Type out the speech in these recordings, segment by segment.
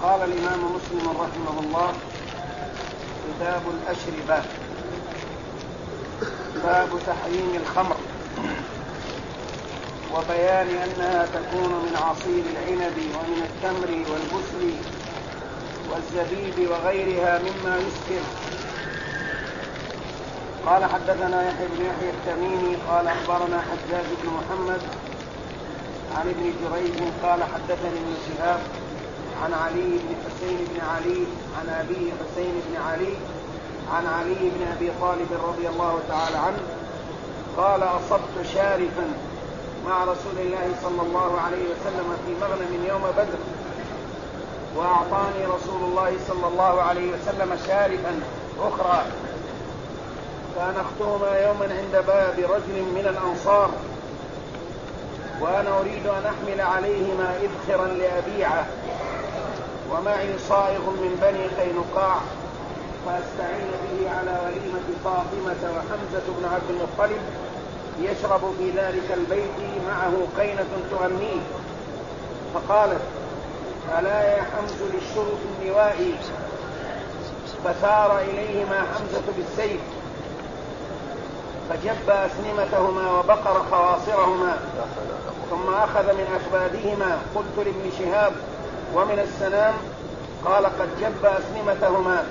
قال الإمام مسلم رحمه الله: كتاب الأشربة. باب تحريم الخمر وبيان أنها تكون من عصير العنب ومن التمر والبسل والزبيب وغيرها مما يسكر. قال حدثنا يحيى بن يحيى التميمي قال أخبرنا حجاج بن محمد عن ابن جريج قال حدثني ابن شهاب عن علي بن حسين بن علي عن أبيه حسين بن علي عن علي بن أبي طالب رضي الله تعالى عنه قال: أصبت شارفا مع رسول الله صلى الله عليه وسلم في مغنم يوم بدر، وأعطاني رسول الله صلى الله عليه وسلم شارفا أخرى، فأنختهما يوما عند باب رجل من الأنصار، وأنا أريد أن أحمل عليهما إذخرا لأبيعه، ومعي صائغ من بني قينقاع، فأستعين به على وليمة فاطمة وحمزة بن عبد المطلب يشرب في ذلك البيت معه قينة تغنيه. فقالت: ألا يا حمز للشرف النوائي؟ فثار إليهما حمزة بالسيف فجب أسنمتهما وبقر خواصرهما، ثم أخذ من أكبادهما. قلت لابن شهاب: ومن السنام؟ قال: قد جب أسنمتهما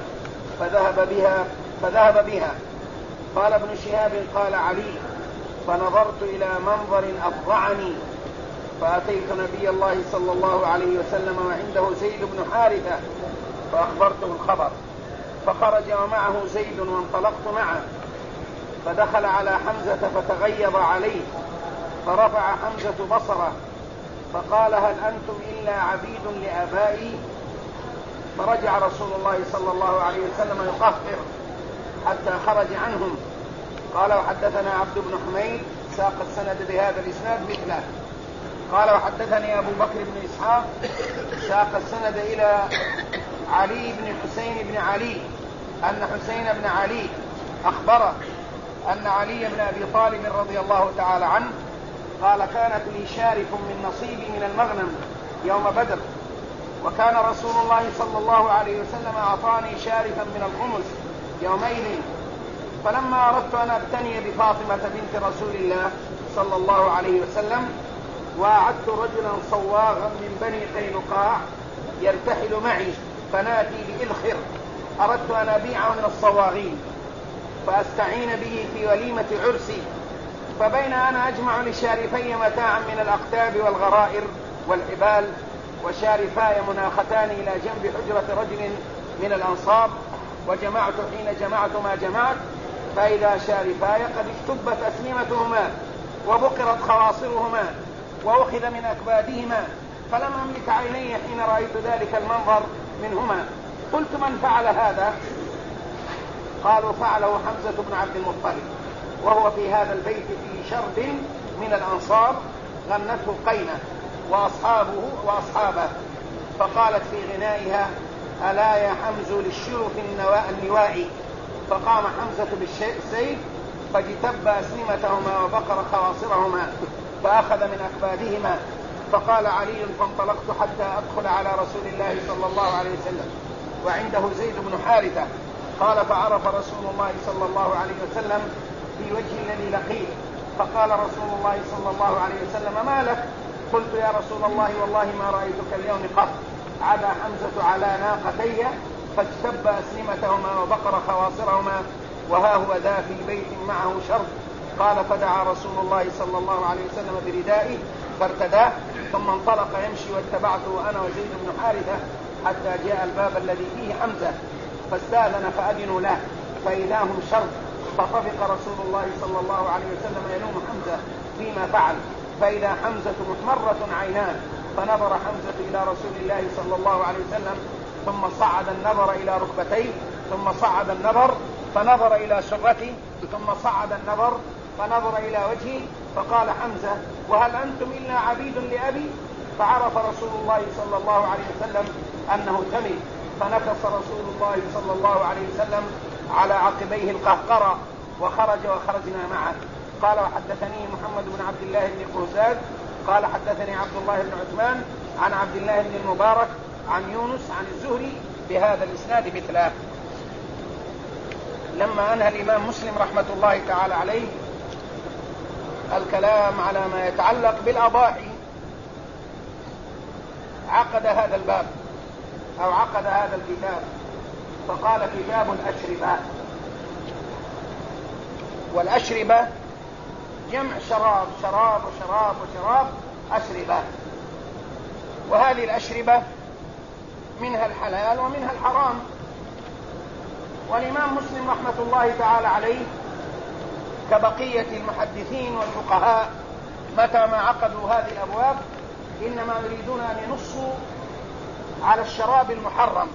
فذهب بها. قال ابن شهاب: قال علي: فنظرت إلى منظر أفظعني، فأتيت نبي الله صلى الله عليه وسلم وعنده زيد بن حارثة فأخبرته الخبر، فخرج ومعه زيد وانطلقت معه، فدخل على حمزة فتغيظ عليه، فرفع حمزة بصره فقال: هل أنتم إلا عبيد لآبائي؟ فرجع رسول الله صلى الله عليه وسلم يقهقر حتى خرج عنهم. قال: وحدثنا عبد بن حميد ساق السند بهذا الإسناد مثله. قال: وحدثني أبو بكر بن إسحاق ساق السند إلى علي بن حسين بن علي أن حسين بن علي أخبره أن علي بن أبي طالب رضي الله تعالى عنه قال: كانت لي شارف من نصيبي من المغنم يوم بدر، وكان رسول الله صلى الله عليه وسلم أعطاني شارفا من الخمس يومئذ، فلما أردت أن أبتني بفاطمة بنت رسول الله صلى الله عليه وسلم، وأعدت رجلا صواغا من بني قينقاع يرتحل معي فناتي بإذخر، أردت أن أبيعه من الصواغين فأستعين به في وليمة عرسي، فبين أنا أجمع لشارفي متاعا من الأقتاب والغرائر والحبال، وشارفاي مناختان إلى جنب حجرة رجل من الأنصار، وجمعت حين جمعت ما جمعت، فإذا شارفاي قد اشتبت أسنمتهما وبقرت خواصرهما وأخذ من أكبادهما، فلم أملك عيني حين رأيت ذلك المنظر منهما. قلت: من فعل هذا؟ قالوا: فعله حمزة بن عبد المطلب، وهو في هذا البيت في شرب من الأنصار غنته قينة وأصحابه. فقالت في غنائها: ألا يا حمز للشرف النوائي؟ فقام حمزة بالسيف فاجتب أسنمتهما وبقر خواصرهما فأخذ من أكبادهما. فقال علي: فانطلقت حتى أدخل على رسول الله صلى الله عليه وسلم وعنده زيد بن حارثة. قال: فعرف رسول الله صلى الله عليه وسلم في وجه الذي لقيه، فقال رسول الله صلى الله عليه وسلم: ما لك؟ قلت: يا رسول الله والله ما رأيتك اليوم قط. عدا حمزة على ناقتي فاجتب أسنمتهما وبقر خواصرهما، وها هو ذا في بيت معه شرب. قال: فدعا رسول الله صلى الله عليه وسلم بردائه فارتداه، ثم انطلق يمشي واتبعته أنا وزيد بن حارثة حتى جاء الباب الذي فيه حمزة، فاستأذن فأذنوا له فإذا هم شرب. فطفق رسول الله صلى الله عليه وسلم يلوم حمزة فيما فعل، فإذا حمزة محمرة عيناه، فنظر حمزة إلى رسول الله صلى الله عليه وسلم، ثم صعد النظر إلى ركبتيه، ثم صعد النظر فنظر إلى سرته، ثم صعد النظر فنظر إلى وجهه، فقال حمزة: وهل أنتم إلا عبيد لأبي؟ فعرف رسول الله صلى الله عليه وسلم أنه تمي، فنكص رسول الله صلى الله عليه وسلم على عقبيه القهقرة وخرج وخرجنا معه. قال: وحدثني محمد بن عبد الله بن قوزاد قال: حدثني عبد الله بن عثمان عن عبد الله بن المبارك عن يونس عن الزهري بهذا الإسناد مثله. لما أنهى الإمام مسلم رحمة الله تعالى عليه الكلام على ما يتعلق بالأضاحي عقد هذا الباب أو عقد هذا الكتاب فقال كتاب الأشربة. والأشربة جمع شراب، شراب وشراب وشراب، أشربة. وهذه الأشربة منها الحلال ومنها الحرام. والإمام مسلم رحمة الله تعالى عليه كبقية المحدثين والفقهاء متى ما عقدوا هذه الأبواب إنما يريدون أن ينصوا على الشراب المحرم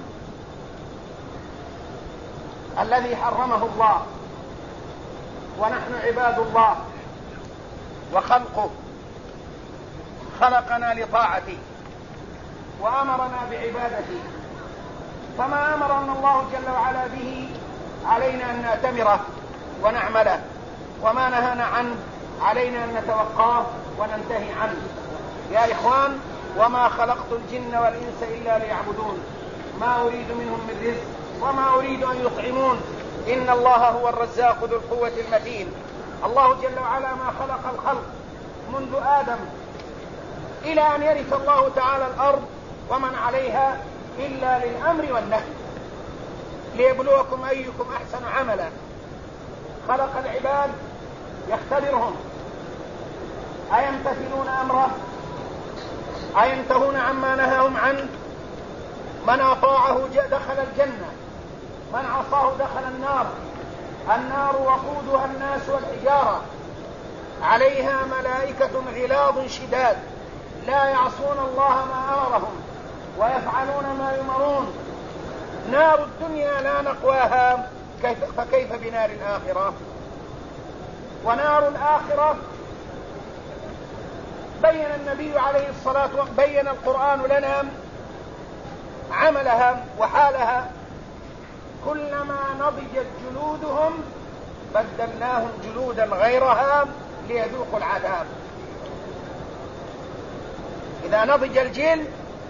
الذي حرمه الله، ونحن عباد الله وخلقه، خلقنا لطاعته وأمرنا بعبادته، فما أمرنا الله جل وعلا به علينا أن نأتمره ونعمله، وما نهانا عنه علينا أن نتوقاه وننتهي عنه. يا إخوان، وما خلقت الجن والإنس إلا ليعبدون ما أريد منهم من رزق وما أريد أن يطعمون إن الله هو الرزاق ذو القوة المتين. الله جل وعلا ما خلق الخلق منذ آدم إلى أن يرث الله تعالى الأرض ومن عليها إلا للأمر والنهي ليبلوكم أيكم أحسن عملا. خلق العباد يختبرهم أيمتثلون أمره أينتهون عما نهاهم عنه. من أطاعه دخل الجنة، من عصاه دخل النار. النار وقودها الناس والحجارة عليها ملائكة غلاظ شداد لا يعصون الله ما أمرهم ويفعلون ما يؤمرون. نار الدنيا لا نقواها فكيف بنار الآخرة. ونار الآخرة بين النبي عليه الصلاة والسلام، بين القرآن لنا عملها وحالها. كلما نضجت جلودهم بدلناهم جلودا غيرها ليذوقوا العذاب. إذا نضج الجلد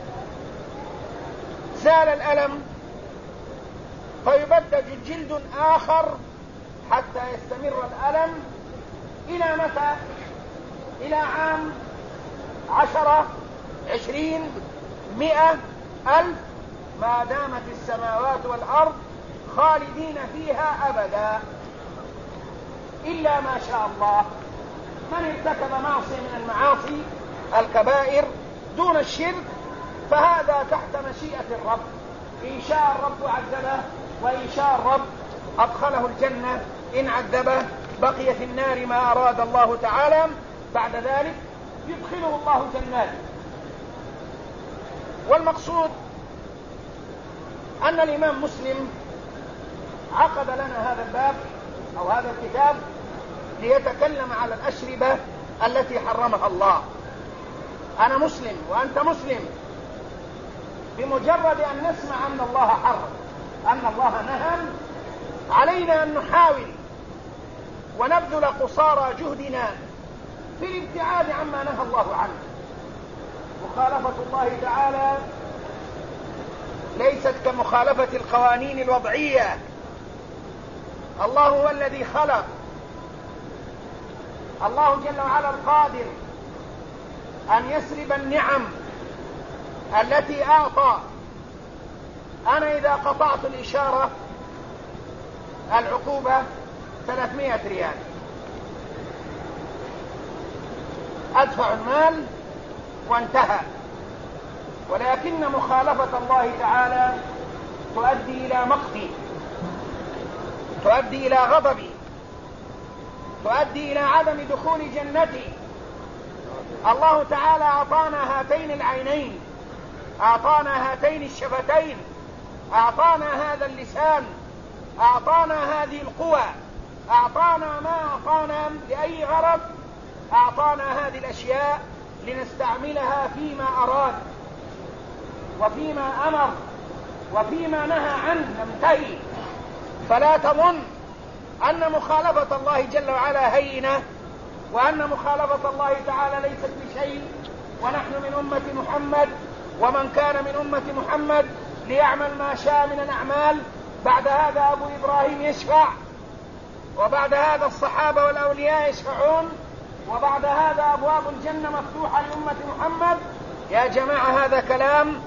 زال الألم فيبدل جلد آخر حتى يستمر الألم إلى متى؟ إلى عام 10 20 100 1000 ما دامت السماوات والأرض خالدين فيها أبدا إلا ما شاء الله. من ارتكب معصية من المعاصي الكبائر دون الشرك فهذا تحت مشيئة الرب، إن شاء الرب عذبه وإن شاء الرب أدخله الجنة، إن عذبه بقي في النار ما أراد الله تعالى، بعد ذلك يدخله الله جنات. والمقصود أن الإمام مسلم عقد لنا هذا الباب أو هذا الكتاب ليتكلم على الأشربة التي حرمها الله. أنا مسلم وأنت مسلم، بمجرد أن نسمع أن الله حرم، أن الله نهى، علينا أن نحاول ونبذل قصارى جهدنا في الابتعاد عما نهى الله عنه. مخالفة الله تعالى ليست كمخالفة القوانين الوضعية. الله هو الذي خلق، الله جل وعلا القادر أن يسلب النعم التي أعطى. أنا إذا قطعت الإشارة العقوبة 300 ريال، أدفع المال وانتهى. ولكن مخالفة الله تعالى تؤدي إلى مقتي، تؤدي إلى غضبي، تؤدي إلى عدم دخول جنتي. الله تعالى أعطانا هاتين العينين، أعطانا هاتين الشفتين، أعطانا هذا اللسان، أعطانا هذه القوى، أعطانا ما أعطانا لأي غرض؟ أعطانا هذه الأشياء لنستعملها فيما أراد وفيما أمر وفيما نهى عنه ننتهي. فلا تظن أن مخالفة الله جل وعلا هينة، وأن مخالفة الله تعالى ليست بشيء، ونحن من أمة محمد ومن كان من أمة محمد ليعمل ما شاء من الأعمال. بعد هذا أبو إبراهيم يشفع، وبعد هذا الصحابة والأولياء يشفعون، وبعد هذا أبواب الجنة مفتوحة لأمة محمد. يا جماعة هذا كلام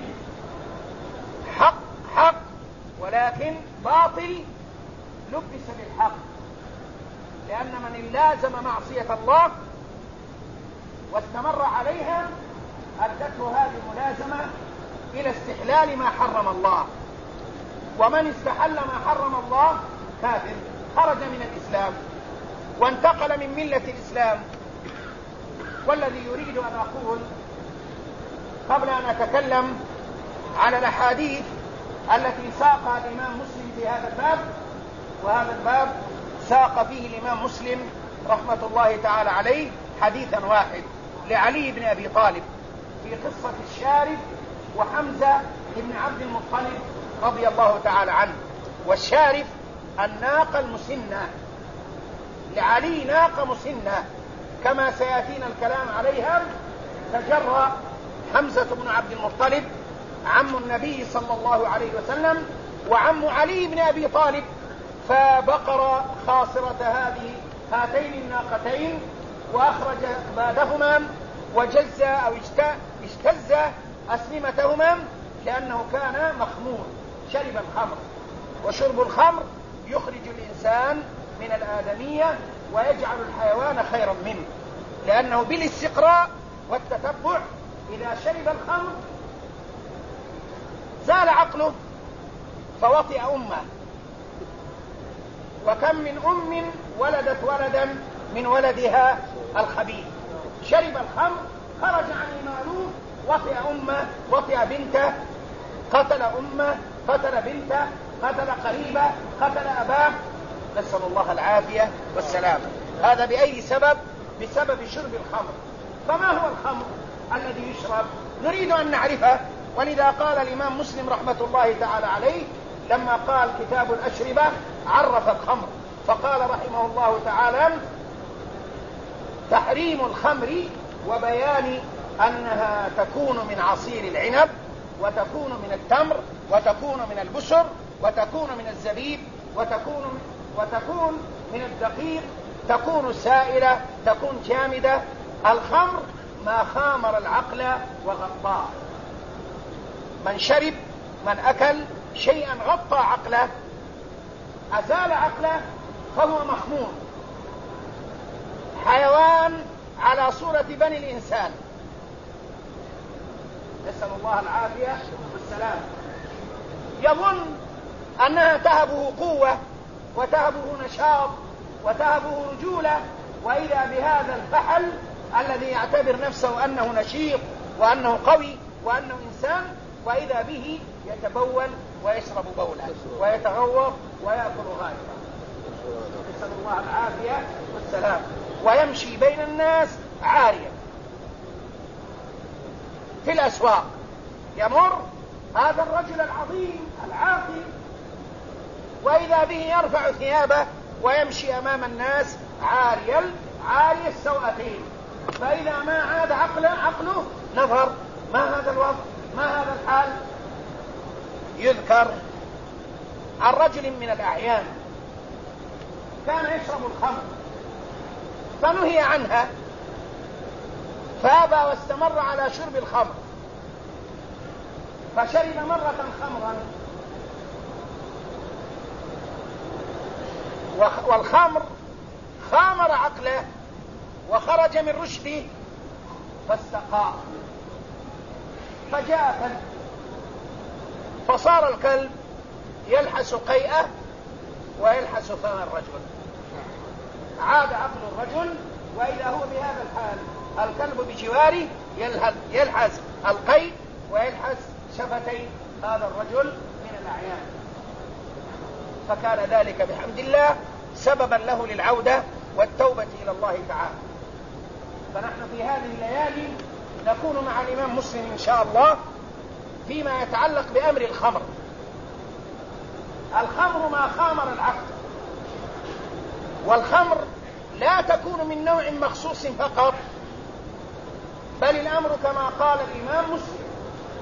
حق، ولكن باطل لبس بالحق، لأن من لازم معصية الله واستمر عليها أدته هذه الملازمة إلى استحلال ما حرم الله، ومن استحل ما حرم الله كافر، خرج من الإسلام وانتقل من ملة الإسلام. والذي يريد أن أقول قبل أن أتكلم على الأحاديث التي ساقها الإمام مسلم في هذا الباب، وهذا الباب ساق فيه الإمام مسلم رحمة الله تعالى عليه حديثا واحد لعلي بن أبي طالب في قصة الشارف وحمزة بن عبد المطلب رضي الله تعالى عنه. والشارف الناقة المسنة، لعلي ناقة مسنة كما سيأتينا الكلام عليها. تجرأ حمزة بن عبد المطلب عم النبي صلى الله عليه وسلم وعم علي بن أبي طالب، فبقر خاصرة هاتين الناقتين وأخرج أكبادهما وجز أو اجتز أسنمتهما، لأنه كان مخمور شرب الخمر، وشرب الخمر يخرج الإنسان من الآدمية ويجعل الحيوان خيرا منه، لأنه بالاستقراء والتتبع إذا شرب الخمر زال عقله فوطئ أمه. وكم من أم ولدت ولدا من ولدها الخبيث، شرب الخمر خرج عن إيمانه، وطئ أمه، وطئ بنته، قتل أمه، قتل بنته، قتل قريبه، قتل أباه، نسأل الله العافية والسلام. هذا بأي سبب؟ بسبب شرب الخمر. فما هو الخمر الذي يشرب؟ نريد أن نعرفه، ولذا قال الإمام مسلم رحمة الله تعالى عليه لما قال كتاب الأشربة عرف الخمر فقال رحمه الله تعالى: تحريم الخمر وبيان أنها تكون من عصير العنب، وتكون من التمر، وتكون من البسر، وتكون من الزبيب، وتكون من الدقيق، تكون سائلة، تكون جامدة. الخمر ما خامر العقل وغطاه. من شرب، من أكل شيئا غطى عقله، أزال عقله، فهو مخمور، حيوان على صورة بني الإنسان، نسأل الله العافية والسلام. يظن أنها تهبه قوة وتهبه نشاط وتهبه رجولة، وإذا بهذا الفحل الذي يعتبر نفسه أنه نشيط وأنه قوي وأنه إنسان، وإذا به يتبول ويشرب بولا ويتغوط ويأكل غائطا، نسأل الله العافية والسلام، ويمشي بين الناس عاريا في الأسواق. يمر هذا الرجل العظيم العاقل، وإذا به يرفع ثيابه ويمشي أمام الناس عاري السوأتين. فإذا ما عاد عقله نظر: ما هذا الوضع؟ ما هذا الحال؟ يذكر عن رجل من الأعيان كان يشرب الخمر فنهي عنها فأبى واستمر على شرب الخمر، فشرب مرة خمرا، والخمر خامر عقله وخرج من رشده فاستقاء، فجاء كلب، فصار الكلب يلحس قيئة ويلحس فم الرجل. عاد عقل الرجل وإذا هو بهذا الحال، الكلب بجواره يلحس القيء ويلحس شفتي هذا الرجل من الأعيان. فكان ذلك بحمد الله سببا له للعودة والتوبة إلى الله تعالى. فنحن في هذه الليالي نكون مع الإمام مسلم إن شاء الله فيما يتعلق بأمر الخمر. الخمر ما خامر العقل، والخمر لا تكون من نوع مخصوص فقط، بل الأمر كما قال الإمام مسلم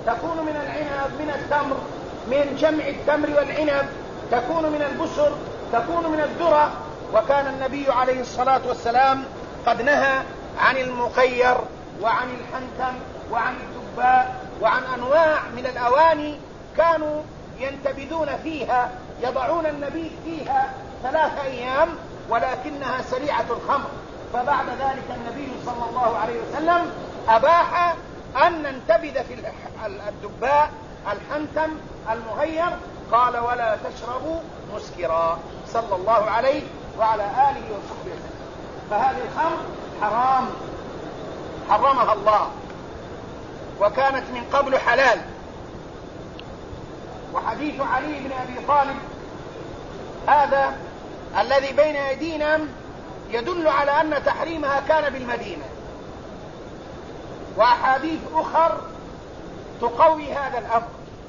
تكون من العنب، من التمر، من جمع التمر والعنب، تكون من البسر، تكون من الذرة. وكان النبي عليه الصلاة والسلام قد نهى عن المخير وعن الحنتم وعن الدباء وعن أنواع من الأواني كانوا ينتبذون فيها، يضعون النبيذ فيها 3 أيام ولكنها سريعة الخمر. فبعد ذلك النبي صلى الله عليه وسلم أباح أن ننتبذ في الدباء، الحنتم، المهير، قال ولا تشربوا مسكرا صلى الله عليه وعلى آله وصحبه وسلم. فهذه الخمر حرام، حرمها الله، وكانت من قبل حلال. وحديث علي بن أبي طالب هذا الذي بين أيدينا يدل على أن تحريمها كان بالمدينة، وأحاديث أخر تقوي هذا الأمر.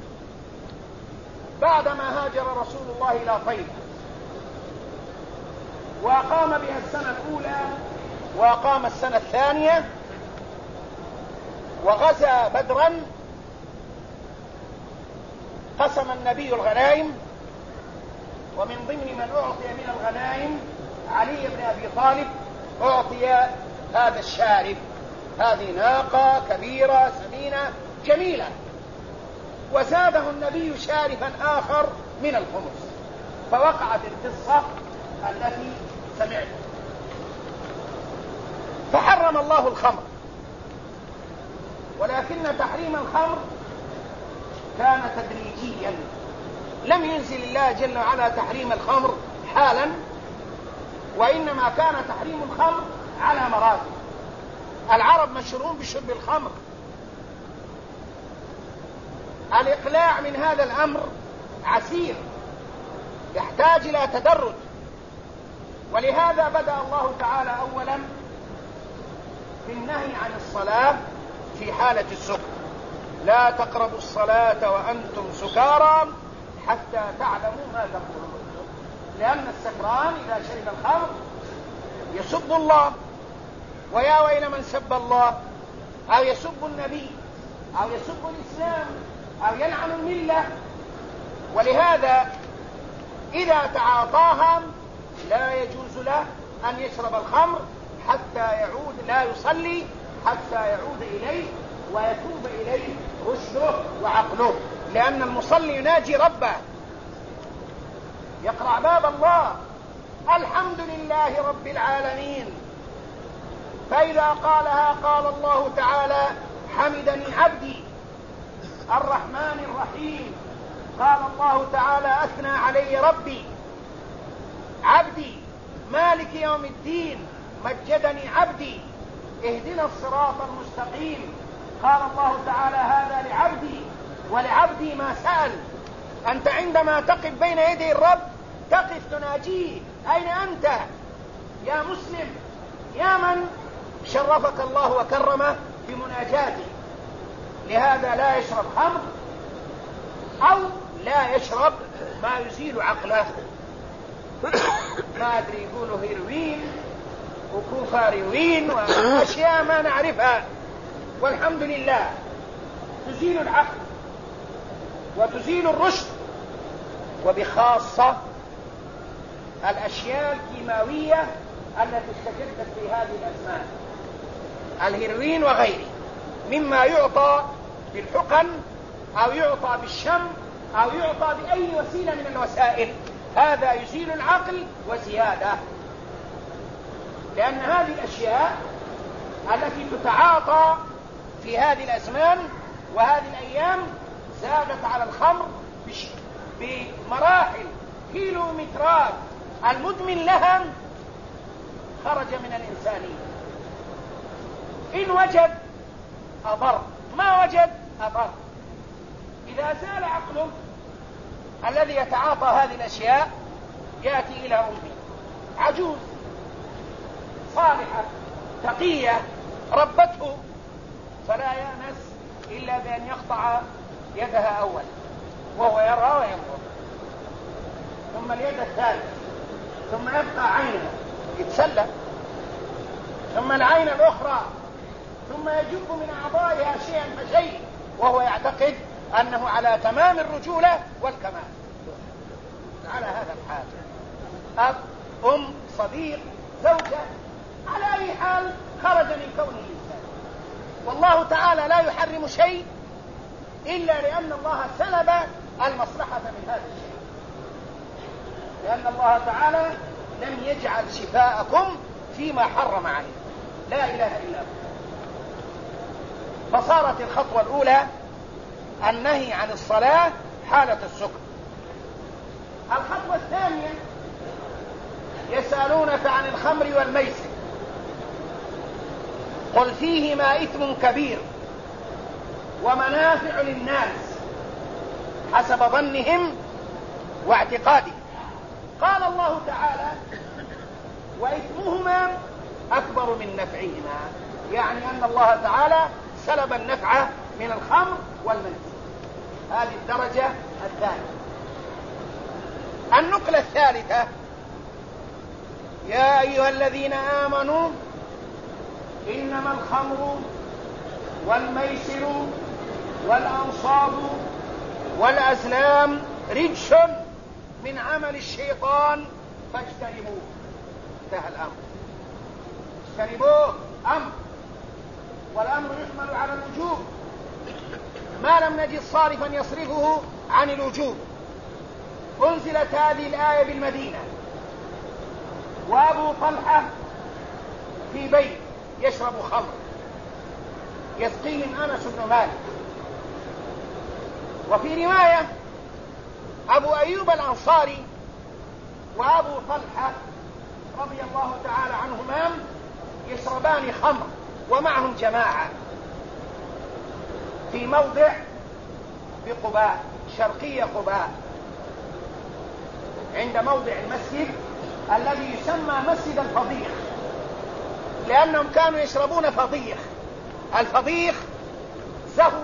بعدما هاجر رسول الله إلى طيبة وأقام بها السنة الأولى وأقام السنة الثانية وغزا بدرا، قسم النبي الغنائم، ومن ضمن من أعطي من الغنائم علي بن أبي طالب أعطي هذا الشارب، هذه ناقة كبيرة سمينة جميلة، وزاده النبي شارفا آخر من الخمس. فوقعت القصة التي سمعت. فحرم الله الخمر، ولكن تحريم الخمر كان تدريجيا، لم ينزل الله جل وعلا تحريم الخمر حالا، وإنما كان تحريم الخمر على مراتب. العرب مشهورون بشرب الخمر، الإقلاع من هذا الأمر عسير، يحتاج إلى تدرج. ولهذا بدأ الله تعالى أولا بالنهي عن الصلاة في حالة السكر، لا تقربوا الصلاة وأنتم سكارى حتى تعلموا ما تقولون، لأن السكران إذا شرب الخمر يسب الله، ويا ويل من سب الله أو يسب النبي أو يسب الإسلام أو يلعن الملة. ولهذا إذا تعاطاها لا يجوز له أن يشرب الخمر حتى يعود، لا يصلي حتى يعود إليه ويتوب إليه رشده وعقله، لأن المصلي يناجي ربه، يقرع باب الله، الحمد لله رب العالمين. فإذا قالها قال الله تعالى حمدني عبدي. الرحمن الرحيم قال الله تعالى أثنى علي ربي. عبدي مالك يوم الدين مجدني عبدي. اهدنا الصراط المستقيم قال الله تعالى هذا لعبدي ولعبدي ما سأل. أنت عندما تقف بين يدي الرب تقف تناجيه، أين أنت يا مسلم، يا من شرفك الله وكرمه بمناجاته. لهذا لا يشرب خمر أو لا يشرب ما يزيل عقله، ما أدري يقولوا هيروين وكوفاريوين وأشياء ما نعرفها، والحمد لله تزيل العقل وتزيل الرشد. وبخاصة الأشياء الكيماوية التي استجدت في هذه الأزمان، الهيروين وغيره، مما يعطى بالحقن أو يعطى بالشم أو يعطى بأي وسيلة من الوسائل، هذا يزيل العقل وزيادة. لأن هذه الأشياء التي تتعاطى في هذه الأزمان وهذه الأيام زادت على الخمر بمراحل، كيلومترات. المدمن لها خرج من الإنسانية، إن وجد أضر، ما وجد أضر. إذا زال عقله الذي يتعاطى هذه الأشياء يأتي إلى أمه عجوز صالحة تقية ربته، فلا يأنس إلا بأن يقطع يدها أولا وهو يرى وينظر، ثم اليد الثالثة، ثم يبقى عينها يتسلى، ثم العين الأخرى، ثم يجب من أعضائها شيئا فشيء وهو يعتقد أنه على تمام الرجولة والكمال، على هذا الحال. أب، أم، صديق، زوجة، على أي حال خرج من كونه إنسان. والله تعالى لا يحرم شيء إلا لأن الله سلب المصلحة من هذا الشيء، لأن الله تعالى لم يجعل شفاءكم فيما حرم عليه، لا إله إلا هو. فصارت الخطوة الأولى النهي عن الصلاة حالة السكر. الخطوة الثانية يسألونك عن الخمر والميسر قل فيهما إثم كبير ومنافع للناس حسب ظنهم واعتقادهم. قال الله تعالى وإثمهما أكبر من نفعهما، يعني أن الله تعالى سلب النفع من الخمر والميسر. هذه الدرجة الثانية. النقلة الثالثة يا أيها الذين آمنوا إنما الخمر والميسر والأنصاب والأزلام رجس من عمل الشيطان فاجتنبوه. انتهى الأمر، اجتنبوه أمر، والأمر يحمل على الوجوب ما لم نجد صارفا يصرفه عن الوجوب. أنزلت هذه الآية بالمدينة، وأبو طلحة في بيت يشرب خمر يسقيهم أنس بن مالك. وفي رواية أبو أيوب الأنصاري وأبو طلحة رضي الله تعالى عنهما يشربان خمر ومعهم جماعة في موضع بقباء، شرقية قباء، عند موضع المسجد الذي يسمى مسجد الفضيخ، لأنهم كانوا يشربون فضيخ. الفضيخ زهو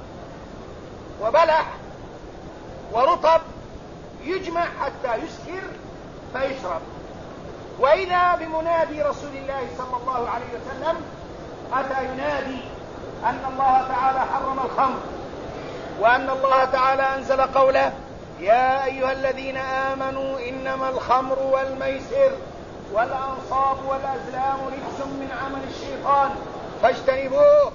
وبلح ورطب يجمع حتى يسكر فيشرب. وإذا بمنادي رسول الله صلى الله عليه وسلم أتى ينادي أن الله تعالى حرم الخمر، وأن الله تعالى أنزل قوله يا أيها الذين آمنوا إنما الخمر والميسر والأنصاب والأزلام رجس من عمل الشيطان فاجتنبوه.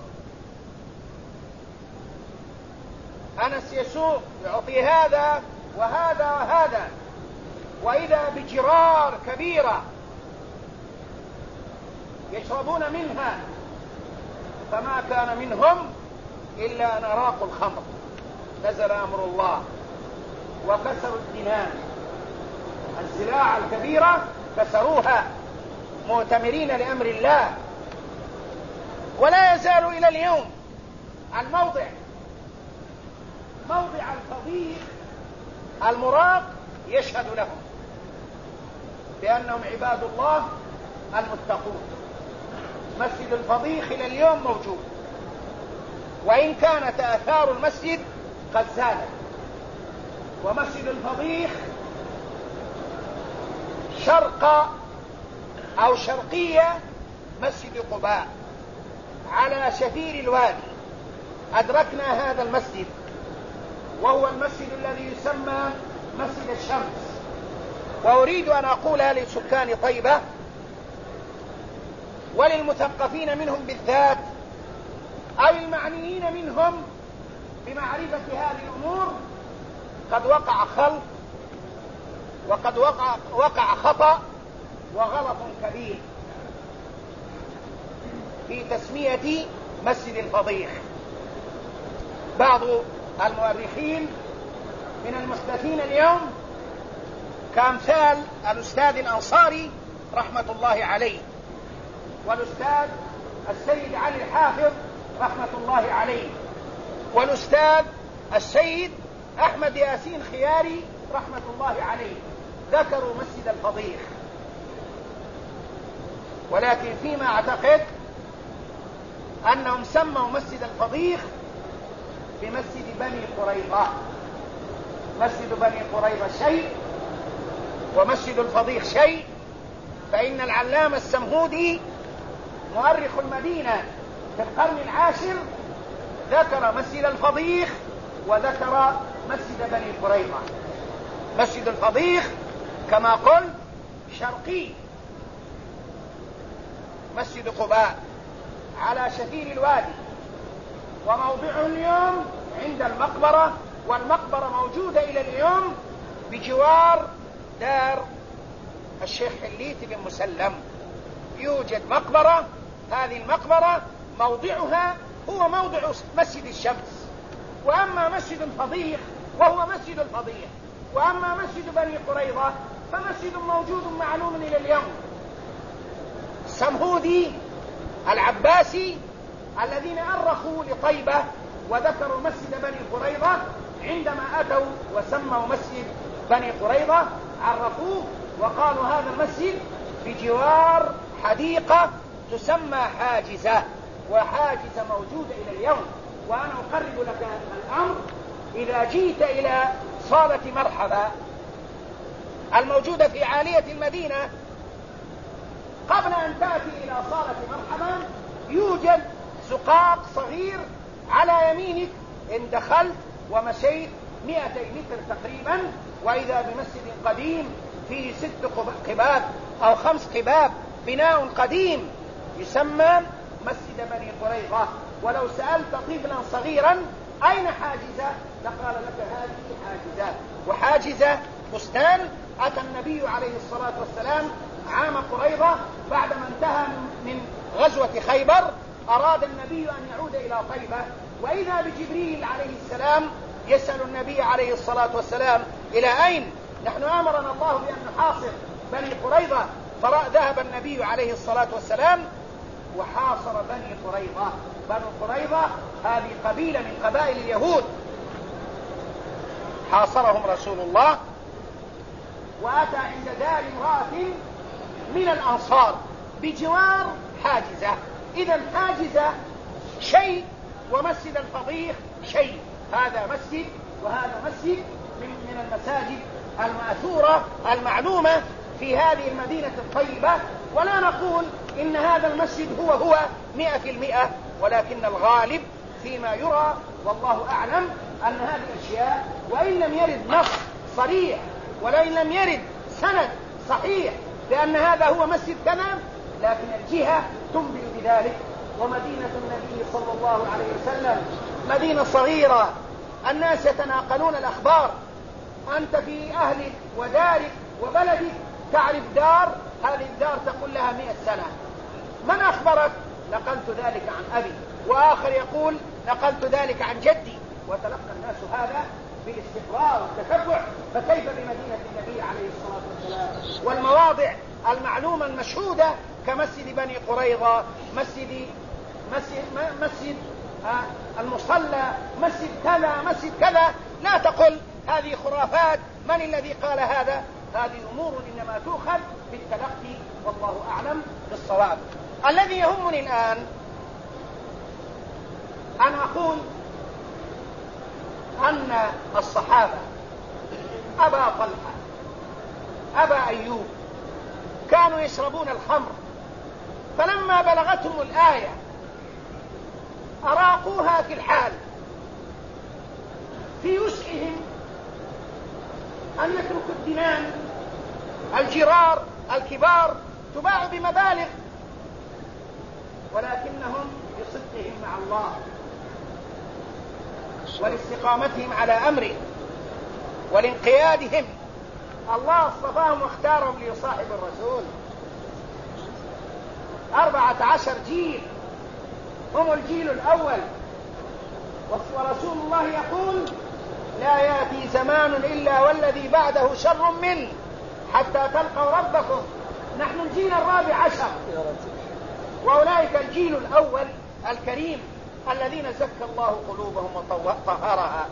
أنس يسوق يعطي هذا وهذا وهذا، وإذا بجرار كبيرة يشربون منها، فما كان منهم إلا أن أراقوا الخمر. نزل أمر الله وكسروا الدنان، الزراعة الكبيرة كسروها مؤتمرين لأمر الله. ولا يزال إلى اليوم الموضع موضع الفضيخ المراق يشهد لهم بأنهم عباد الله المتقون. مسجد الفضيخ إلى اليوم موجود، وإن كانت آثار المسجد قد زالت. ومسجد الفضيخ شرق أو شرقية مسجد قباء على شفير الوادي. أدركنا هذا المسجد، وهو المسجد الذي يسمى مسجد الشمس. وأريد أن أقولها لسكان طيبة وللمثقفين منهم بالذات أو المعنيين منهم بمعرفة هذه الأمور، قد وقع خلط وقد وقع خطأ وغلط كبير في تسمية مسجد الفضيخ. بعض المؤرخين من المحدثين اليوم كأمثال الأستاذ الأنصاري رحمة الله عليه، والأستاذ السيد علي الحافظ رحمة الله عليه، والأستاذ السيد أحمد ياسين خياري رحمة الله عليه، ذكروا مسجد الفضيخ. ولكن فيما أعتقد أنهم سموا مسجد الفضيخ بمسجد بني قريظة. مسجد بني قريظة شيء ومسجد الفضيخ شيء. فإن العلامة السمهودي مؤرخ المدينة في القرن العاشر ذكر مسجد الفضيخ وذكر مسجد بني قريظة. مسجد الفضيخ كما قلت شرقي مسجد قباء على شفير الوادي، وموضعه اليوم عند المقبرة، والمقبرة موجودة إلى اليوم بجوار دار الشيخ حليت بن مسلم. يوجد مقبرة، هذه المقبرة موضعها هو موضع مسجد الشمس. وأما مسجد الفضيخ وهو مسجد الفضيخ، وأما مسجد بني قريظة فمسجد موجود معلوم إلى اليوم. السمهودي العباسي الذين أرخوا لطيبة وذكروا مسجد بني قريظة عندما أتوا وسموا مسجد بني قريظة عرفوه وقالوا هذا المسجد بجوار حديقة تسمى حاجزة، وحاجزة موجودة إلى اليوم. وأنا أقرب لك الأمر إذا جيت إلى صالة مرحبا الموجودة في عالية المدينة، قبل أن تأتي إلى صالة مرحبا يوجد زقاق صغير على يمينك، إن دخلت ومشيت 200 متر تقريبا وإذا بمسجد قديم فيه 6 قباب أو 5 قباب، بناء قديم يسمى مسجد بني قريظة. ولو سألت طفلا صغيرا أين حاجزة لقال لك هذه حاجزة. وحاجزة بستان أتى النبي عليه الصلاة والسلام عام قريظة بعدما انتهى من غزوة خيبر، أراد النبي أن يعود إلى طيبة، وإذا بجبريل عليه السلام يسأل النبي عليه الصلاة والسلام إلى أين؟ نحن أمرنا الله بأن نحاصر بني قريظة، فذهب النبي عليه الصلاة والسلام وحاصر بني قريظة. بني قريظة هذه قبيلة من قبائل اليهود، حاصرهم رسول الله وأتى عند دار امرأة من الأنصار بجوار حاجزة. إذا حاجزة شيء ومسجد الفضيخ شيء، هذا مسجد وهذا مسجد من المساجد المأثورة المعلومة في هذه المدينة الطيبة. ولا نقول إن هذا المسجد هو 100%، ولكن الغالب فيما يرى والله أعلم أن هذه الأشياء وإن لم يرد نص صريح ولئن لم يرد سند صحيح بأن هذا هو مسجد كذا، لكن الجهة تنبئ بذلك. ومدينة النبي صلى الله عليه وسلم مدينة صغيرة، الناس يتناقلون الأخبار. أنت في أهلك ودارك وبلدك تعرف دار، هذه الدار تقول لها 100 سنة. من أخبرك؟ نقلت ذلك عن أبي، وآخر يقول نقلت ذلك عن جدي، وتلقى الناس هذا بالاستقراء والتتبع، فكيف بمدينة النبي عليه الصلاة والسلام والمواضع المعلومة المشهودة كمسجد بني قريظة، مسجد المصلى، مسجد كذا مسجد كذا. لا تقل هذه خرافات، من الذي قال هذا؟ هذه أمور إنما تؤخذ بالتلقي والله أعلم بالصواب. الذي يهمني الآن أن أقول أن الصحابة أبا طلحة أبا أيوب كانوا يشربون الخمر، فلما بلغتهم الآية أراقوها في الحال، في وسعهم أن يتركوا الدنان الجرار الكبار تباع بمبالغ، ولكنهم بصدقهم مع الله ولاستقامتهم على أمره ولانقيادهم الله اصطفاهم واختارهم ليصاحب الرسول. 14 جيل هم الجيل الأول، ورسول الله يقول لا يأتي زمان إلا والذي بعده شر منه حتى تلقوا ربكم. نحن الجيل 14 وأولئك الجيل الأول الكريم الذين زكى الله قلوبهم وطهرها،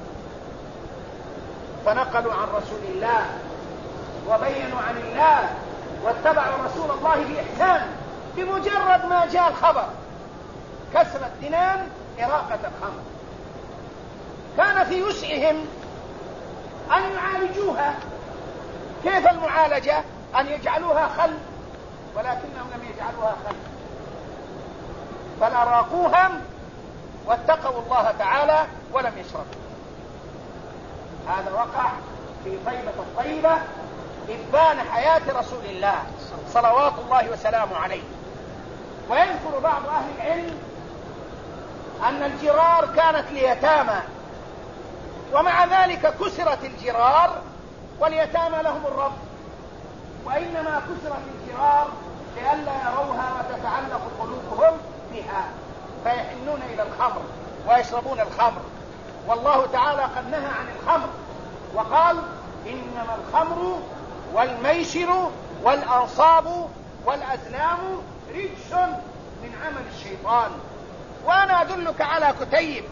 فنقلوا عن رسول الله وبينوا عن الله واتبعوا رسول الله بإحسان. بمجرد ما جاء الخبر كسر الدنان إراقة الخمر، كان في وسعهم أن يعالجوها. كيف المعالجة؟ أن يجعلوها خل، ولكنهم لم يجعلوها خل، بل أراقوها واتقوا الله تعالى ولم يشربوا. هذا وقع في طيبة الطيبة إبان حياة رسول الله صلوات الله وسلامه عليه. ويذكر بعض أهل العلم أن الجرار كانت ليتامى، ومع ذلك كسرت الجرار واليتامى لهم الرب، وإنما كسرت الجرار لئلا يروها وتتعلق قلوبهم بها فيحنون إلى الخمر ويشربون الخمر. والله تعالى قد نهى عن الخمر وقال: إنما الخمر والميسر والأنصاب والأزلام رجس من عمل الشيطان. وأنا أدلك على كتيب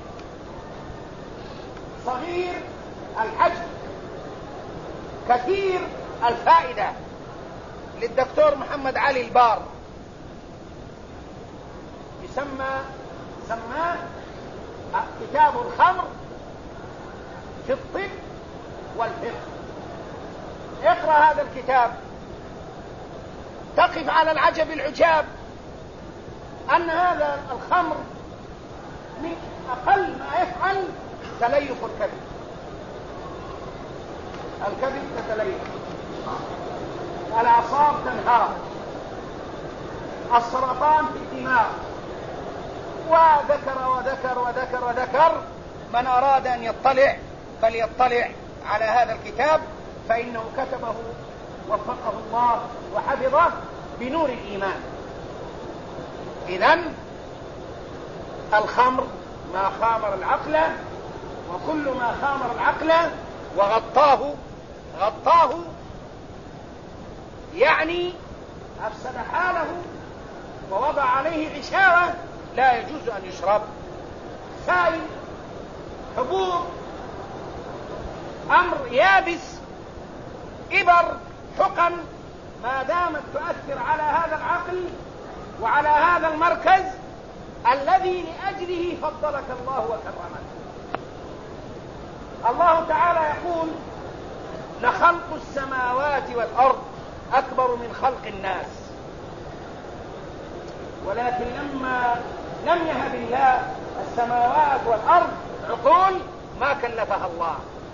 صغير الحجم كثير الفائدة للدكتور محمد علي البار، سماه كتاب الخمر في الطب والفقه. اقرأ هذا الكتاب تقف على العجب العجاب أن هذا الخمر من أقل ما يفعل تليف الكبد. الكبد تتليف، الأعصاب تنهار، السرطان في الدماغ، وذكر وذكر وذكر وذكر. من أراد أن يطلع فليطلع على هذا الكتاب، فإنه كتبه وفقه الله وحفظه بنور الإيمان. إذن الخمر ما خامر العقل، وكل ما خامر العقل وغطاه يعني أفسد حاله ووضع عليه غشاوة لا يجوز أن يشرب. سائل، حبوب، أمر يابس، إبر، حقن، ما دامت تؤثر على هذا العقل وعلى هذا المركز الذي لأجله فضلك الله وكرمك. الله تعالى يقول: لخلق السماوات والأرض أكبر من خلق الناس. ولكن لما لم يهب الله السماوات والأرض عقول ما كلفها الله.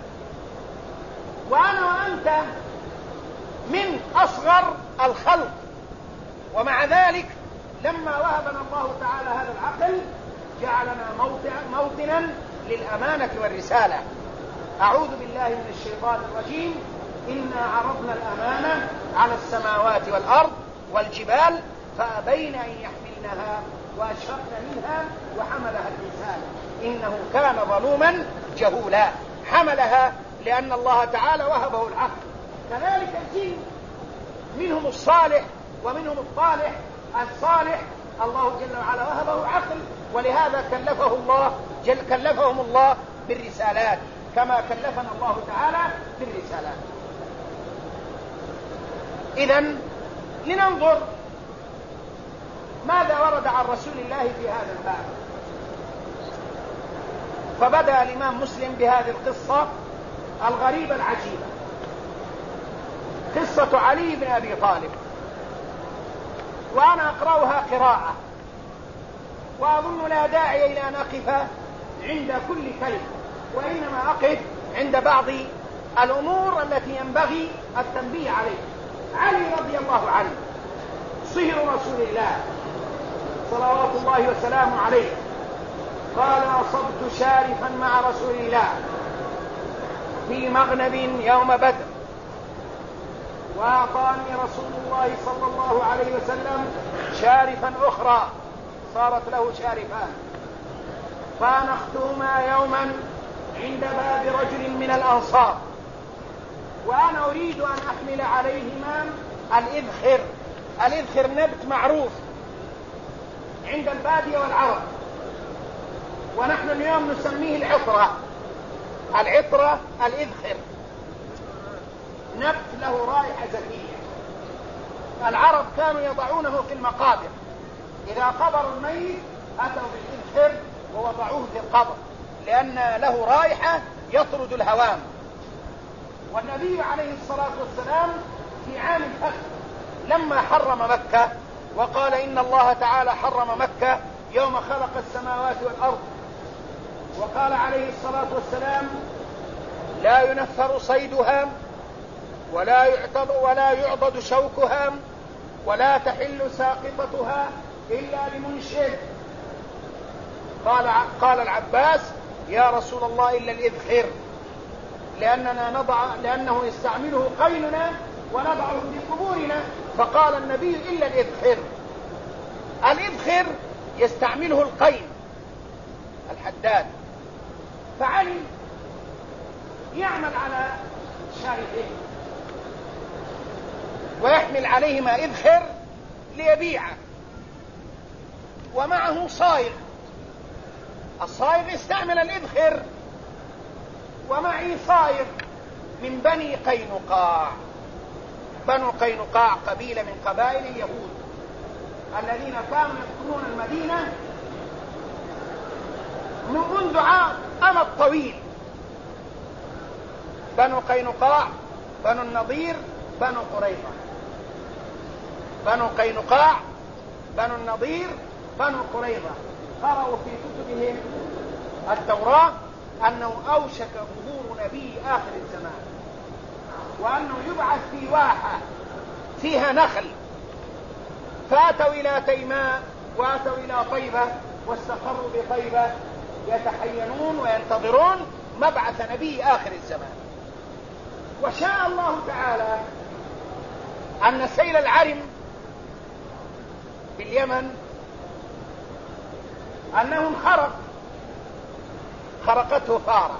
وأنا وأنت من أصغر الخلق، ومع ذلك لما وهبنا الله تعالى هذا العقل جعلنا موطنا للأمانة والرسالة. أعوذ بالله من الشيطان الرجيم: إنا عرضنا الأمانة على السماوات والأرض والجبال فأبين أن يحملنها وأشفقن منها وحملها الإنسان إنه كان ظلوما جهولا. حملها لأن الله تعالى وهبه العقل. كذلك الجن منهم الصالح ومنهم الطالح. الصالح الله جل وعلا وهبه عقل، ولهذا كلفهم الله بالرسالات كما كلفنا الله تعالى بالرسالات. إذن لننظر ماذا ورد عن رسول الله في هذا الباب. فبدأ الإمام مسلم بهذه القصة الغريبة العجيبة، قصة علي بن أبي طالب. وأنا أقرأها قراءة، وأظن لا داعي إلى أن أقف عند كل كلمة، وإنما أقف عند بعض الأمور التي ينبغي التنبيه عليها. علي رضي الله عنه صهر رسول الله صلوات الله وسلامه عليه قال: أصبت شارفا مع رسول الله في مغنم يوم بدر، وأعطاني رسول الله صلى الله عليه وسلم شارفا أخرى صارت له شارفان، فأنختهما يوما عند باب رجل من الأنصار، وأنا أريد أن أحمل عليهما الإذخر. الإذخر نبت معروف عند البادية والعرب، ونحن اليوم نسميه العطرة. العطرة الإذخر نبت له رائحة زكية. العرب كانوا يضعونه في المقابر، إذا قبروا الميت أتوا بالإذخر ووضعوه في القبر لأن له رائحة يطرد الهوام. والنبي عليه الصلاة والسلام في عام الفتح لما حرم مكة وقال: إن الله تعالى حرم مكة يوم خلق السماوات والأرض وقال عليه الصلاة والسلام: لا ينفر صيدها ولا يعضد شوكها ولا تحل ساقطتها إلا لمنشد. قال العباس: يا رسول الله إلا الإذخر، لأنه يستعمله قيننا ونضعه في قبورنا. فقال النبي: إلا الإذخر. الإذخر يستعمله القين الحداد، فعلي يعمل على شارفه ويحمل عليهما إذخر ليبيعه، ومعه صايغ. الصايغ يستعمل الإذخر، ومعي صايغ من بني قينقاع. بنو قينقاع قبيلة من قبائل اليهود الذين كانوا يدخلون المدينة منذ أمد طويل. بنو قينقاع، بنو النضير، بنو قريظة. بنو قينقاع، بنو النضير، بنو قريظة. قرأوا في كتبهم التوراة أنه أوشك ظهور نبي آخر الزمان، وأنه يبعث في واحة فيها نخل. فأتوا إلى تيماء وأتوا إلى طيبة واستقروا بطيبة يتحينون وينتظرون مبعث نبي آخر الزمان. وشاء الله تعالى أن سيل العرم باليمن أنه خرقته فارة،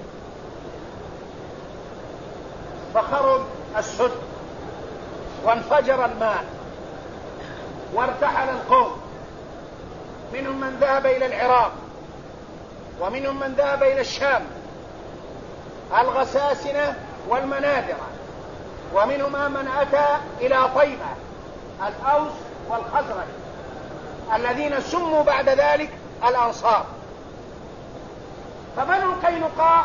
فخرج السد وانفجر الماء وارتحل القوم. منهم من ذهب إلى العراق، ومنهم من ذهب إلى الشام، الغساسنة والمنادرة، ومنهم من أتى إلى طيبة، الأوس والخزرج، الذين سموا بعد ذلك الأنصار. فبنو قينقاع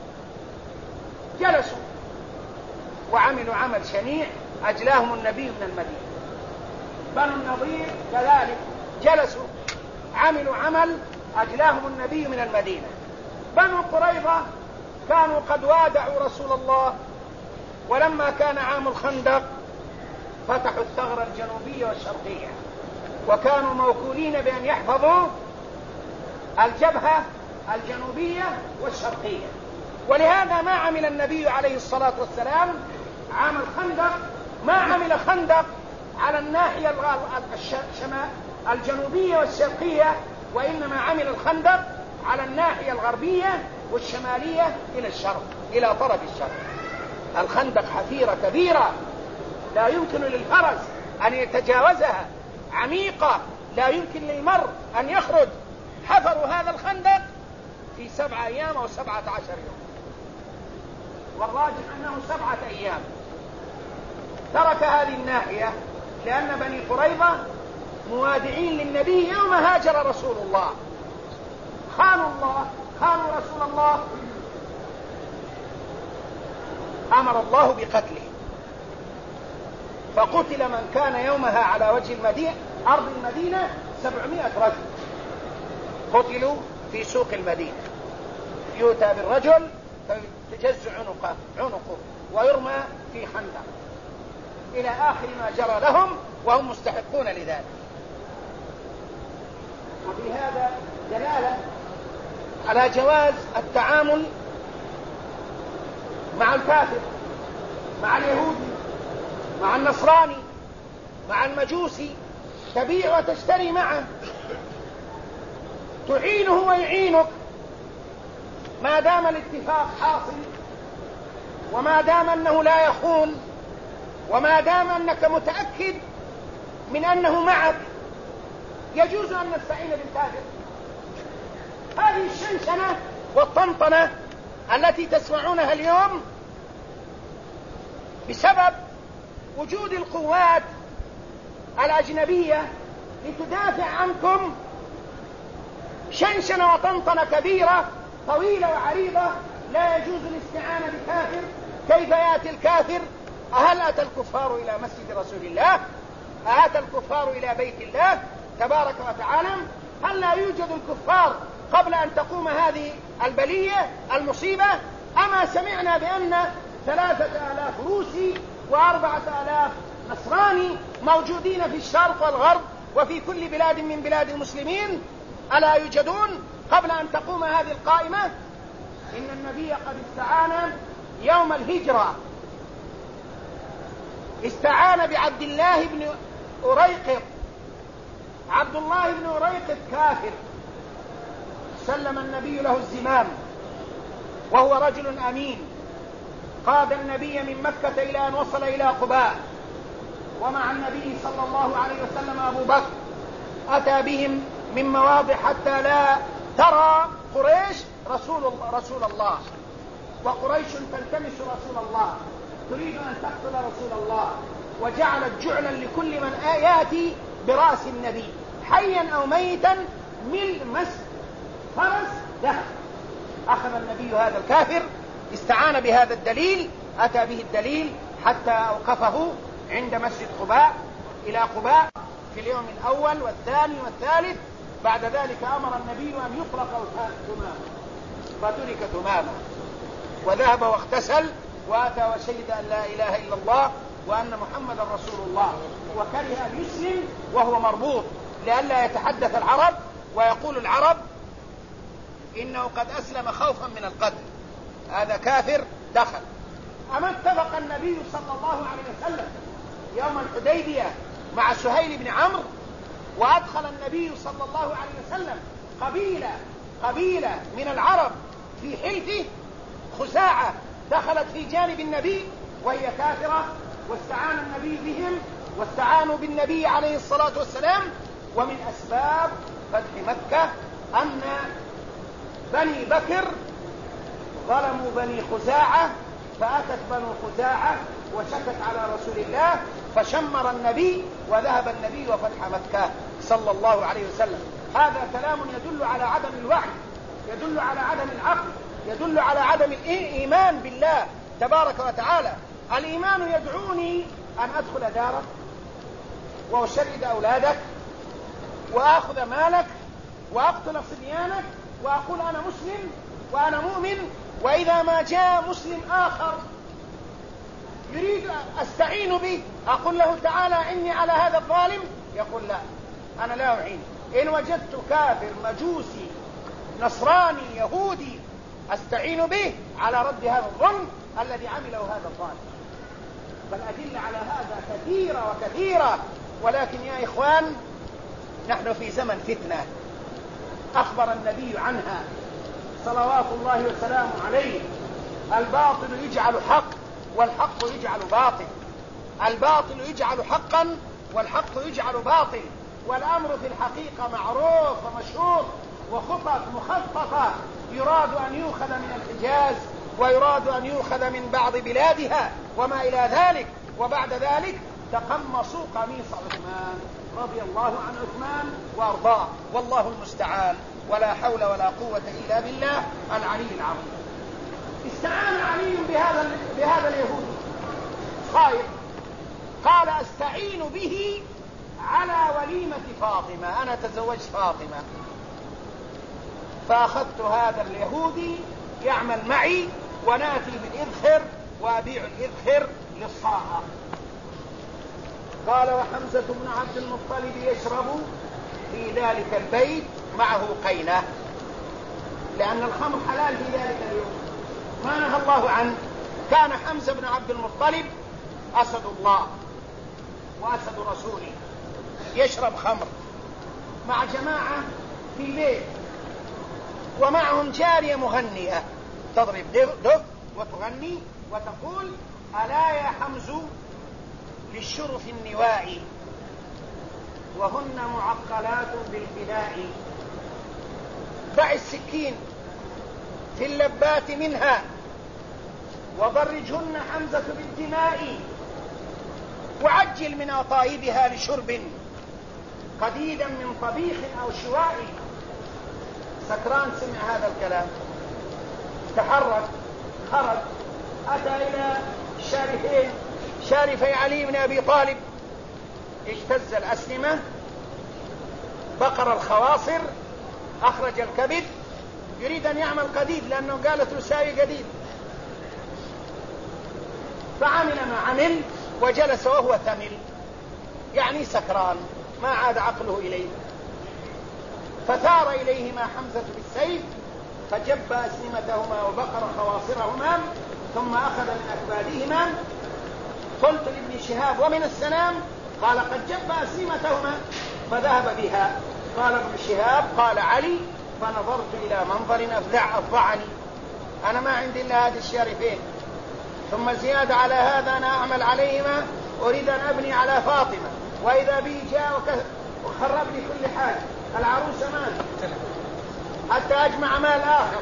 جلسوا وعملوا عمل شنيع أجلاهم النبي من المدينة. بنو النضير كذلك جلسوا عملوا عمل أجلاهم النبي من المدينة. بنو قريظة كانوا قد وادعوا رسول الله، ولما كان عام الخندق فتحوا الثغرة الجنوبية والشرقية، وكانوا موكولين بأن يحفظوا الجبهة الجنوبية والشرقية. ولهذا ما عمل النبي عليه الصلاة والسلام عام الخندق، ما عمل خندق على الناحية الجنوبية والشرقية، وإنما عمل الخندق على الناحية الغربية والشمالية إلى الشرق، إلى طرف الشرق. الخندق حفيرة كبيرة لا يمكن للفرس أن يتجاوزها، عميقة لا يمكن للمرء أن يخرج. حفروا هذا الخندق في 7 أيام أو 17 يوم، والراجح أنه 7 أيام. ترك هذه الناحية لأن بني قريظة موادعين للنبي يوم هاجر رسول الله، خانوا رسول الله، أمر الله بقتله. فقتل من كان يومها على وجه المدينة، أرض المدينة، 700 رجل قتلوا في سوق المدينة. يؤتى بالرجل فتجز عنقه ويرمى في خندق، إلى آخر ما جرى لهم، وهم مستحقون لذلك. وفي هذا دلالة على جواز التعامل مع الكافر، مع اليهودي، مع النصراني، مع المجوسي. تبيع وتشتري معه، تعينه ويعينك ما دام الاتفاق حاصل، وما دام أنه لا يخون، وما دام أنك متأكد من أنه معك. يجوز أن نستعين بالكافر. هذه الشنشنة والطنطنة التي تسمعونها اليوم بسبب وجود القوات الأجنبية لتدافع عنكم، شنشنة وطنطنة كبيرة طويلة وعريضة. لا يجوز الاستعانة بكافر. كيف يأتي الكافر؟ هل أتى الكفار إلى مسجد رسول الله؟ أتى الكفار إلى بيت الله تبارك وتعالى؟ هل لا يوجد الكفار قبل أن تقوم هذه البلية المصيبة أما سمعنا بأن 3000 روسي و4000 نصراني موجودين في الشرق والغرب وفي كل بلاد من بلاد المسلمين، ألا يوجدون قبل أن تقوم هذه القائمة؟ إن النبي قد استعان يوم الهجرة، استعان بعبد الله بن أريقط. عبد الله بن أريقط كافر، سلم النبي له الزمام وهو رجل أمين، قاد النبي من مكة إلى أن وصل إلى قباء، ومع النبي صلى الله عليه وسلم أبو بكر، أتى بهم من مواضع حتى لا ترى قريش رسول الله، وقريش تلتمس رسول الله، تريد أن تقتل رسول الله، وجعلت جعلا لكل من يأتي برأس النبي حيا أو ميتا مس فرس ذهب. أخذ النبي هذا الكافر، استعان بهذا الدليل، أتى به الدليل حتى أوقفه عند مسجد قباء إلى قباء في اليوم الأول والثاني والثالث. بعد ذلك أمر النبي أن يطلق تماما، فترك تماما، وذهب واغتسل وأتى وشهد أن لا إله إلا الله وأن محمد رسول الله، وكره أن يسلم وهو مربوط لئلا يتحدث العرب ويقول العرب إنه قد أسلم خوفا من القتل، هذا كافر دخل. أما اتفق النبي صلى الله عليه وسلم يوم الحديبية مع سهيل بن عمرو، وأدخل النبي صلى الله عليه وسلم قبيلة من العرب في حلفه، خزاعة دخلت في جانب النبي وهي كافرة، واستعان النبي بهم واستعانوا بالنبي عليه الصلاة والسلام. ومن أسباب فتح مكة أن بني بكر ظلموا بني خزاعة، فأتت بنو خزاعة وشكت على رسول الله، فشمر النبي وذهب النبي وفتح مكة صلى الله عليه وسلم. هذا كلام يدل على عدم الوعي، يدل على عدم العقل، يدل على عدم الإيمان بالله تبارك وتعالى. الإيمان يدعوني أن أدخل دارك وأشرد أولادك وأخذ مالك وأقتل صبيانك وأقول أنا مسلم وأنا مؤمن، وإذا ما جاء مسلم آخر يريد أستعين به أقول له تعالى إني على هذا الظالم، يقول لا أنا لا أعين. إن وجدت كافر مجوسي نصراني يهودي أستعين به على رد هذا الظلم الذي عمله هذا الظالم. فالأدلة على هذا كثيرة وكثيرة، ولكن يا إخوان نحن في زمن فتنة أخبر النبي عنها صلوات الله وسلامه عليه. الباطل يجعل حق والحق يجعل باطل، الباطل يجعل حقا والحق يجعل باطل، والأمر في الحقيقة معروف ومشهور، وخطط مخططة يراد أن يؤخذ من الحجاز ويراد أن يؤخذ من بعض بلادها وما إلى ذلك. وبعد ذلك تقمصوا قميص عثمان رضي الله عن عثمان وأرضاه، والله المستعان، ولا حول ولا قوة إلا بالله العلي العظيم. استعان علي بهذا اليهودي خائف، قال أستعين به على وليمة فاطمة، أنا تزوجت فاطمة، فأخذت هذا اليهودي يعمل معي ونأتي بالإذخر وأبيع الإذخر للصاعة. قال وحمزة بن عبد المطلب يشرب في ذلك البيت معه قينة، لأن الخمر حلال في ذلك اليوم ما نهى الله عنه. كان حمزة بن عبد المطلب أسد الله وأسد رسوله يشرب خمر مع جماعة في بيت، ومعهم جارية مغنية تضرب دف وتغني وتقول ألا يا حمز للشرف النوائي وهن معقلات بالفداء، ضع السكين في اللبات منها وضرجهن حمزة بالدماء، وعجل من أطايبها لشرب قديدا من طبيخ أو شواء. سكران سمع هذا الكلام، تحرك، خرج، أتى إلى الشارفين شارفي علي بن أبي طالب، اجتز الأسلمة، بقر الخواصر، أخرج الكبد، يريد أن يعمل قديد لأنه قالت له ساوي قديد، فعمل ما عمل وجلس وهو ثمل، يعني سكران ما عاد عقله إليه. فثار إليهما حمزة بالسيف فجب أسنمتهما وبقر خواصرهما ثم أخذ من أكبادهما. قلت لابن شهاب ومن السنام؟ قال قد جب أسنمتهما فذهب بها. قال ابن شهاب قال علي فنظرت إلى منظر أفظعني، أنا ما عندي إلا هذه الشارفين، ثم زيادة على هذا أنا أعمل عليهما، أريد أن أبني على فاطمة، وإذا بي جاء وخرب لي كل حاجة، العروس مال حتى أجمع مال آخر.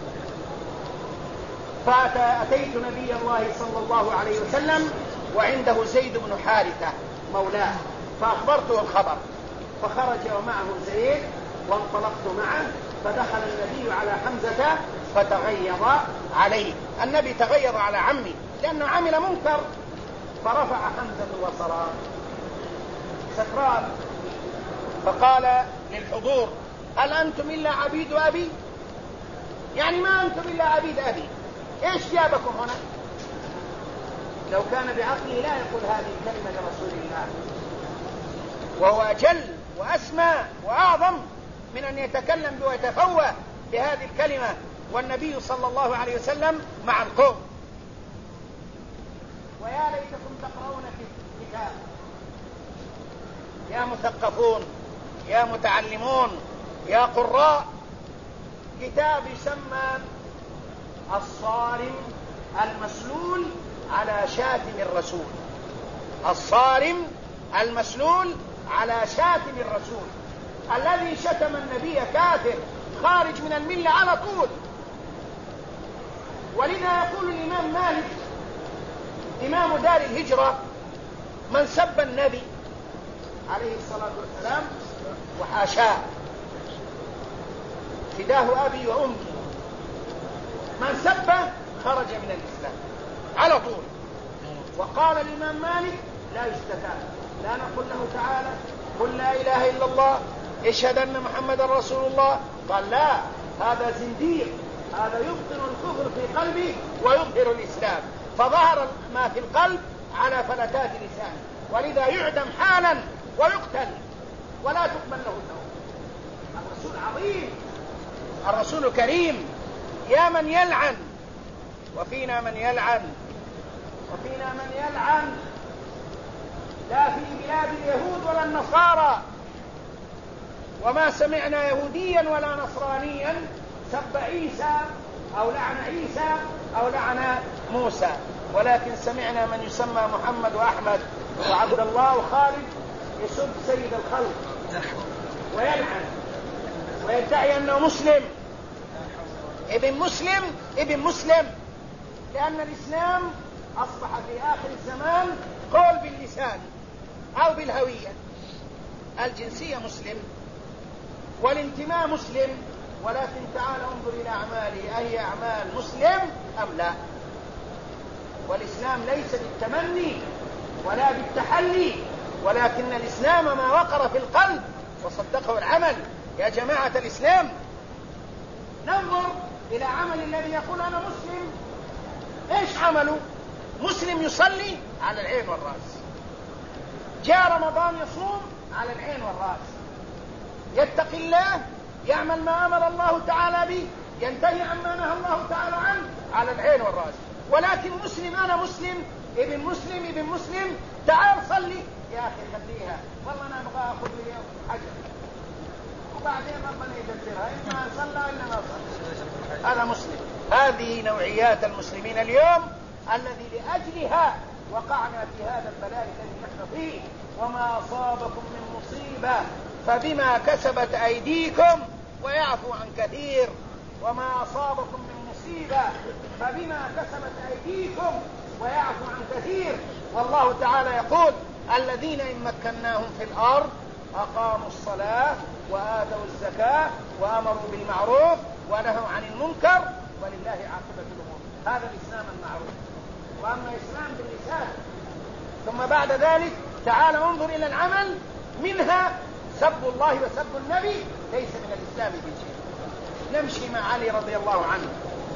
فأتيت نبي الله صلى الله عليه وسلم وعنده زيد بن حارثة مولاه، فأخبرته الخبر، فخرج ومعه زيد وانطلقت معه، فدخل النبي على حمزة فتغيظ عليه. النبي تغيظ على عمي لأنه عمل منكر، فرفع حمزة الوصران سكران، فقال للحضور هل أنتم إلا عبيد أبي؟ يعني ما أنتم إلا عبيد أبي، إيش جابكم هنا؟ لو كان بعقله لا يقول هذه الكلمة لرسول الله، وهو أجل وأسمى وأعظم من أن يتكلم ويتفوه بهذه الكلمة والنبي صلى الله عليه وسلم مع القوم. ويا ليتكم تقرؤون في الكتاب يا مثقفون يا متعلمون يا قراء، كتاب يسمى الصارم المسلول على شاتم الرسول. الصارم المسلول على شاتم الرسول، الذي شتم النبي كافر خارج من الملة على طول. ولذا يقول الإمام مالك إمام دار الهجرة من سب النبي عليه الصلاة والسلام وحاشاه فداه أبي وأمي، من سبه خرج من الإسلام على طول. وقال الإمام مالك لا يستتاب، لا نقول له تعالى قل لا إله إلا الله اشهد أن محمد رسول الله، قال لا، هذا زنديق، هذا يبطن الكفر في قلبه ويظهر الإسلام، فظهر ما في القلب على فلتات لسانه، ولذا يعدم حالا ويقتل ولا تقبل له التوبة. الرسول عظيم، الرسول كريم، يا من يلعن وفينا من يلعن، وفينا من يلعن لا في بلاد اليهود ولا النصارى، وما سمعنا يهوديا ولا نصرانيا سب عيسى أو لعن عيسى أو لعن موسى، ولكن سمعنا من يسمى محمد وأحمد وعبد الله وخالد يسب سيد الخلق ويلعن ويدعي أنه مسلم، ابن مسلم ابن مسلم، لأن الإسلام أصبح في آخر الزمان قول باللسان أو بالهوية، الجنسية مسلم والانتماء مسلم، ولكن تعال انظر إلى أعماله، أي أعمال مسلم أم لا؟ والإسلام ليس بالتمني ولا بالتحلي، ولكن الإسلام ما وقر في القلب وصدقه العمل. يا جماعة الإسلام ننظر إلى عمل الذي يقول أنا مسلم، إيش عمله؟ مسلم يصلي على العين والرأس، جاء رمضان يصوم على العين والرأس، يتقي الله، يعمل ما أمر الله تعالى به، ينتهي عما نهى الله تعالى عنه على العين والرأس. ولكن مسلم، أنا مسلم ابن مسلم ابن مسلم، تعال صلي يا أخي خليها، والله أنا أبغى أخذ لي حجر وبعدين ربنا يدبرها، إما صلى إلا ما صلى، أنا مسلم. هذه نوعيات المسلمين اليوم الذي لأجلها وقعنا في هذا البلاء الذي نحن فيه. وما أصابكم من مصيبة فبما كسبت أيديكم ويعفو عن كثير، وما أصابكم من مصيبة فبما كسبت أيديكم ويعفو عن كثير. والله تعالى يقول الذين إن مكناهم في الأرض أقاموا الصلاة وآتوا الزكاة وأمروا بالمعروف ونهوا عن المنكر ولله عاقبة الأمور. هذا الإسلام المعروف. وأما إسلام باللسان ثم بعد ذلك تعال انظر إلى العمل، منها سب الله وسب النبي ليس من الإسلام بشيء. نمشي مع علي رضي الله عنه.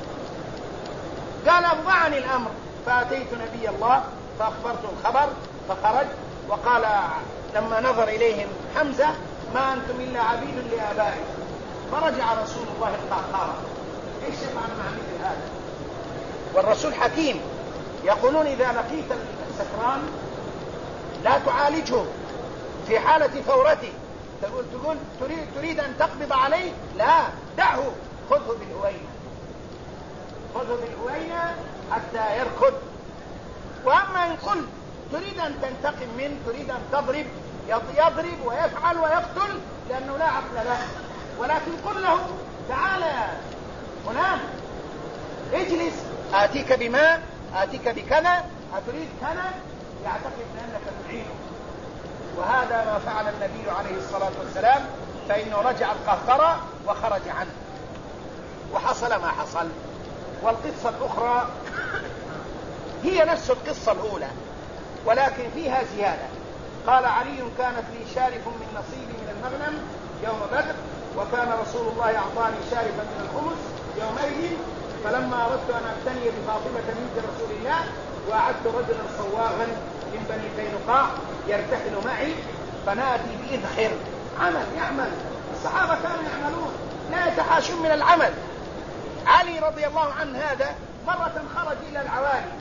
قال أفضعني الأمر، فأتيت نبي الله فأخبرته الخبر، فخرج وقال لما نظر إليهم حمزة: ما أنتم إلا عبيد لآبائكم. فرجع رسول الله القهقرة: إيش يفعل مع مثل هذا؟ والرسول حكيم، يقولون إذا لقيت السكران لا تعالجه في حالة ثورته، تقول تريد أن تقبض عليه، لا، دعه، خذه بالهوينة، خذه بالهوينة حتى يركض. وأما إن قلت تريد أن تنتقم منه، تريد أن تضرب، يضرب ويفعل ويقتل لأنه لا عقل له. ولكن قل له: تعال يا فلان، اجلس، آتيك بماء، آتيك بكذا، أتريد كذا، يعتقد أنك تعينه. وهذا ما فعل النبي عليه الصلاة والسلام، فإنه رجع القهقرة وخرج عنه، وحصل ما حصل. والقصة الأخرى هي نفس القصة الأولى ولكن فيها زيادة. قال علي: كانت لي شارف من نصيبي من المغنم يوم بدر، وكان رسول الله أعطاني شارفا من الخمس يومئذ، فلما أردت أن أبتني بفاطمة بنت رسول الله وأعدت رجلا صواغا من بني قينقاع يرتحل معي، فنأتي بإذخر عمل يعمل. الصحابة كانوا يعملون، لا يتحاشون من العمل. علي رضي الله عنه هذا مرة خرج إلى العوالي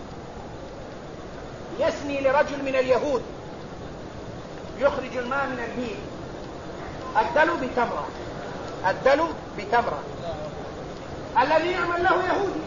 يسني لرجل من اليهود، يخرج الماء من البئر، أدلوا بتمرة. الذي يعمل له يهودي،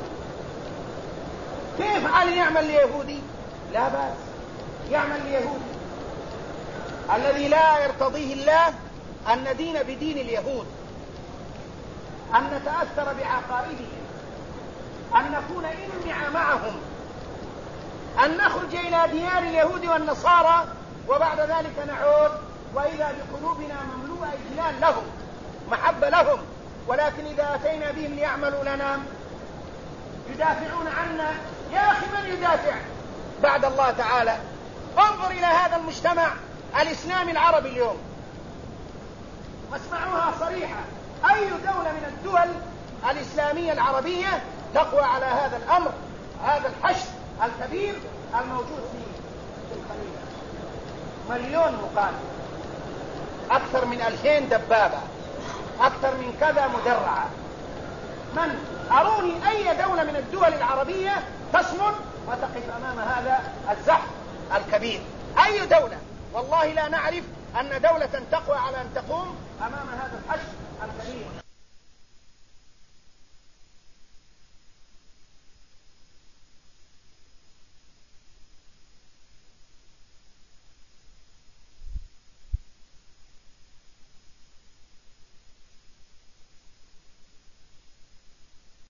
كيف علي يعمل ليهودي؟ لا بأس، يعمل ليهودي. الذي لا يرتضيه الله أن ندين بدين اليهود، أن نتأثر بعقائدهم، أن نكون إنمع معهم، أن نخرج إلى ديار اليهود والنصارى وبعد ذلك نعود وإذا بقلوبنا مملوءة إجلال لهم، محبة لهم. ولكن إذا أتينا بهم ليعملوا لنا يدافعون عنا، يا أخي من يدافع بعد الله تعالى؟ انظر إلى هذا المجتمع الإسلامي العربي اليوم واسمعوها صريحة: أي دولة من الدول الإسلامية العربية تقوى على هذا الأمر، هذا الحشد الكبير الموجود في الخليج؟ 1,000,000 مقاتل، أكثر من 2000 دبابة، أكثر من كذا مدرعة. أروني أي دولة من الدول العربية تصمد وتقف أمام هذا الزحف الكبير؟ أي دولة؟ والله لا نعرف أن دولة تقوى على أن تقوم أمام هذا الحشد الكبير.